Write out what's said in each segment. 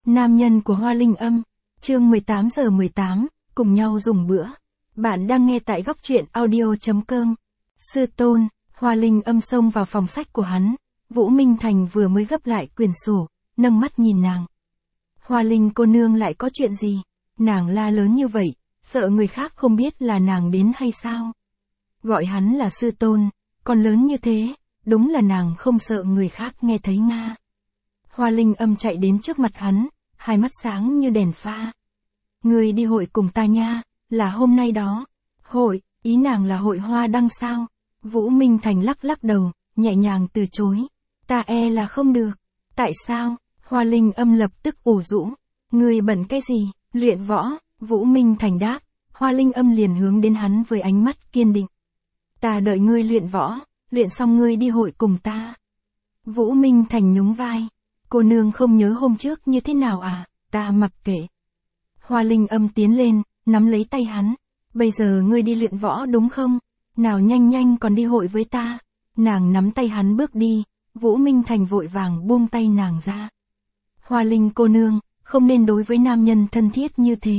Nam nhân của Hoa Linh Âm, chương 18:18, cùng nhau dùng bữa. Bạn đang nghe tại góc truyện audio.com. Sư tôn, Hoa Linh Âm xông vào phòng sách của hắn. Vũ Minh Thành vừa mới gấp lại quyển sổ, nâng mắt nhìn nàng. Hoa Linh cô nương lại có chuyện gì? Nàng la lớn như vậy, sợ người khác không biết là nàng đến hay sao? Gọi hắn là sư tôn, còn lớn như thế, đúng là nàng không sợ người khác nghe thấy nga. Hoa Linh Âm chạy đến trước mặt hắn, hai mắt sáng như đèn pha. Người đi hội cùng ta nha, là hôm nay đó. Hội, ý nàng là hội hoa đăng sao? Vũ Minh Thành lắc lắc đầu, nhẹ nhàng từ chối. Ta e là không được. Tại sao? Hoa Linh Âm lập tức ủ rũ. Người bận cái gì? Luyện võ. Vũ Minh Thành đáp. Hoa Linh Âm liền hướng đến hắn với ánh mắt kiên định. Ta đợi ngươi luyện võ, luyện xong ngươi đi hội cùng ta. Vũ Minh Thành nhún vai. Cô nương không nhớ hôm trước như thế nào à? Ta mặc kệ. Hoa Linh Âm tiến lên, nắm lấy tay hắn. Bây giờ ngươi đi luyện võ đúng không? Nào nhanh nhanh còn đi hội với ta. Nàng nắm tay hắn bước đi, Vũ Minh Thành vội vàng buông tay nàng ra. Hoa Linh cô nương, không nên đối với nam nhân thân thiết như thế.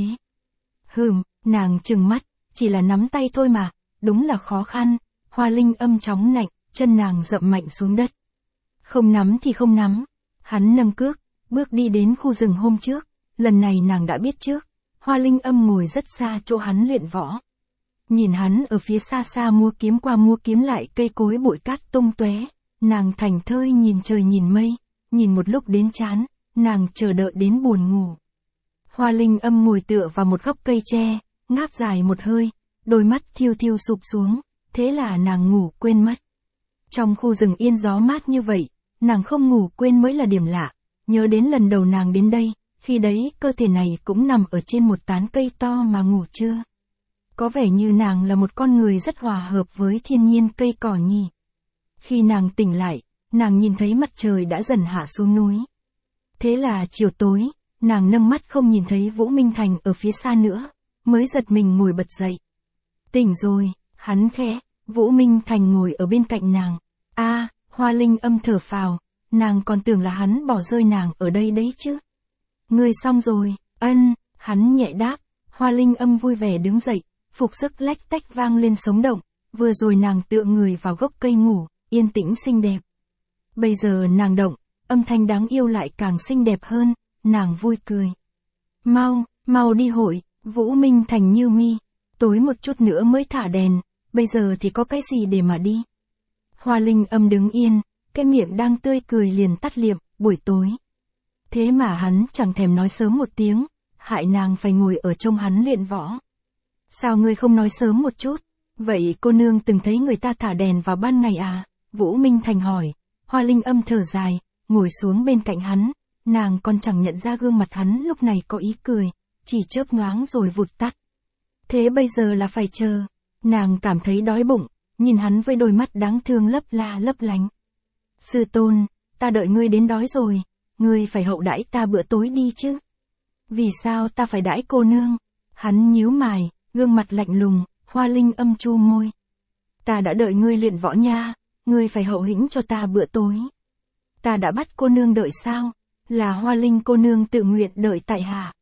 Nàng trừng mắt, chỉ là nắm tay thôi mà, đúng là khó khăn. Hoa Linh Âm chóng nạnh, chân nàng dậm mạnh xuống đất. Không nắm thì không nắm. Hắn nâng cước, bước đi đến khu rừng hôm trước, lần này nàng đã biết trước. Hoa Linh Âm ngồi rất xa chỗ hắn luyện võ. Nhìn hắn ở phía xa xa múa kiếm qua múa kiếm lại, cây cối bụi cát tung tóe, nàng thảnh thơi nhìn trời nhìn mây, nhìn một lúc đến chán, nàng chờ đợi đến buồn ngủ. Hoa Linh Âm ngồi tựa vào một gốc cây tre, ngáp dài một hơi, đôi mắt thiêu thiêu sụp xuống, thế là nàng ngủ quên mất. Trong khu rừng yên gió mát như vậy, nàng không ngủ quên mới là điểm lạ. Nhớ đến lần đầu nàng đến đây, khi đấy cơ thể này cũng nằm ở trên một tán cây to mà ngủ chưa. Có vẻ như nàng là một con người rất hòa hợp với thiên nhiên cây cỏ nhỉ. Khi nàng tỉnh lại, nàng nhìn thấy mặt trời đã dần hạ xuống núi. Thế là chiều tối, nàng nâng mắt không nhìn thấy Vũ Minh Thành ở phía xa nữa, mới giật mình ngồi bật dậy. Tỉnh rồi, hắn khẽ. Vũ Minh Thành ngồi ở bên cạnh nàng. Hoa Linh Âm thở phào, nàng còn tưởng là hắn bỏ rơi nàng ở đây đấy chứ. Ngươi xong rồi, hắn nhẹ đáp. Hoa Linh Âm vui vẻ đứng dậy, phục sức lách tách vang lên sống động. Vừa rồi nàng tựa người vào gốc cây ngủ, yên tĩnh xinh đẹp. Bây giờ nàng động, âm thanh đáng yêu lại càng xinh đẹp hơn, nàng vui cười. Mau đi hội. Vũ Minh Thành nhíu mi, tối một chút nữa mới thả đèn, bây giờ thì có cái gì để mà đi. Hoa Linh Âm đứng yên, cái miệng đang tươi cười liền tắt liệm, buổi tối. Thế mà hắn chẳng thèm nói sớm một tiếng, hại nàng phải ngồi ở trông hắn luyện võ. Sao ngươi không nói sớm một chút? Vậy cô nương từng thấy người ta thả đèn vào ban ngày à? Vũ Minh Thành hỏi. Hoa Linh Âm thở dài, ngồi xuống bên cạnh hắn, nàng còn chẳng nhận ra gương mặt hắn lúc này có ý cười, chỉ chớp nhoáng rồi vụt tắt. Thế bây giờ là phải chờ. Nàng cảm thấy đói bụng, nhìn hắn với đôi mắt đáng thương lấp la lấp lánh. Sư tôn, ta đợi ngươi đến đói rồi, ngươi phải hậu đãi ta bữa tối đi chứ. Vì sao ta phải đãi cô nương? Hắn nhíu mày, gương mặt lạnh lùng. Hoa Linh Âm chu môi. Ta đã đợi ngươi luyện võ nha, ngươi phải hậu hĩnh cho ta bữa tối. Ta đã bắt cô nương đợi sao? Là Hoa Linh cô nương tự nguyện đợi tại hạ.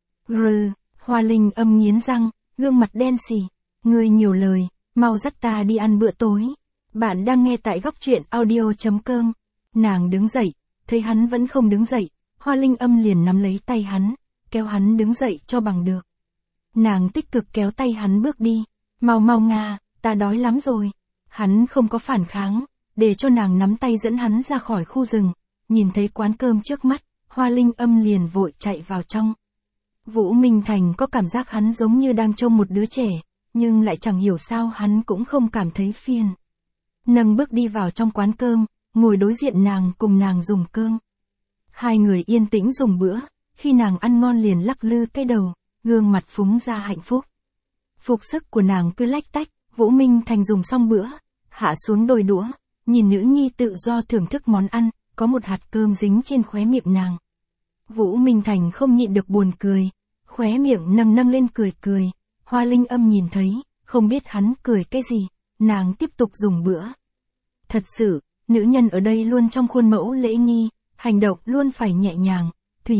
Hoa Linh Âm nghiến răng, gương mặt đen sì. Ngươi nhiều lời, mau dắt ta đi ăn bữa tối. Bạn đang nghe tại góc truyện audio.com. Nàng đứng dậy, thấy hắn vẫn không đứng dậy, Hoa Linh Âm liền nắm lấy tay hắn, kéo hắn đứng dậy cho bằng được. Nàng tích cực kéo tay hắn bước đi. Mau nga, ta đói lắm rồi. Hắn không có phản kháng, để cho nàng nắm tay dẫn hắn ra khỏi khu rừng. Nhìn thấy quán cơm trước mắt, Hoa Linh Âm liền vội chạy vào trong. Vũ Minh Thành có cảm giác hắn giống như đang trông một đứa trẻ, nhưng lại chẳng hiểu sao hắn cũng không cảm thấy phiền. Nâng bước đi vào trong quán cơm, ngồi đối diện nàng cùng nàng dùng cơm. Hai người yên tĩnh dùng bữa, khi nàng ăn ngon liền lắc lư cái đầu, gương mặt phúng ra hạnh phúc. Phục sức của nàng cứ lách tách, Vũ Minh Thành dùng xong bữa, hạ xuống đôi đũa, nhìn nữ nhi tự do thưởng thức món ăn, có một hạt cơm dính trên khóe miệng nàng. Vũ Minh Thành không nhịn được buồn cười, khóe miệng nâng lên cười. Hoa Linh Âm nhìn thấy, không biết hắn cười cái gì, nàng tiếp tục dùng bữa. Thật sự, nữ nhân ở đây luôn trong khuôn mẫu lễ nghi, hành động luôn phải nhẹ nhàng, thùy mị,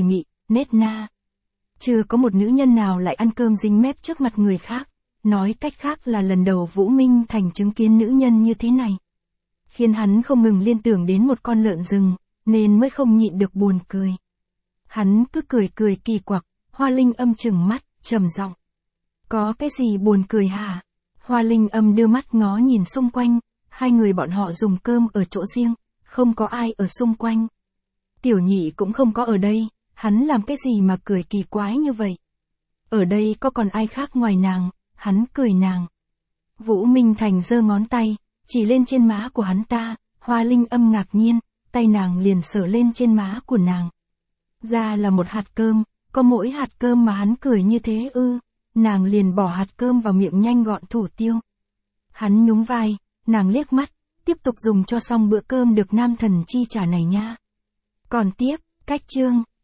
nết na. Chưa có một nữ nhân nào lại ăn cơm dính mép trước mặt người khác. Nói cách khác là lần đầu Vũ Minh Thành chứng kiến nữ nhân như thế này. Khiến hắn không ngừng liên tưởng đến một con lợn rừng, nên mới không nhịn được buồn cười. Hắn cứ cười kỳ quặc, Hoa Linh Âm trừng mắt, trầm giọng. Có cái gì buồn cười hả? Hoa Linh Âm đưa mắt ngó nhìn xung quanh, hai người bọn họ dùng cơm ở chỗ riêng, không có ai ở xung quanh. Tiểu Nhị cũng không có ở đây, hắn làm cái gì mà cười kỳ quái như vậy? Ở đây có còn ai khác ngoài nàng, hắn cười nàng. Vũ Minh Thành giơ ngón tay, chỉ lên trên má của hắn ta, Hoa Linh Âm ngạc nhiên, tay nàng liền sờ lên trên má của nàng. Ra là một hạt cơm, có mỗi hạt cơm mà hắn cười như thế ư? Nàng liền bỏ hạt cơm vào miệng nhanh gọn thủ tiêu. Hắn nhún vai, nàng liếc mắt, tiếp tục dùng cho xong bữa cơm được nam thần chi trả này nha. Còn tiếp, cách chương.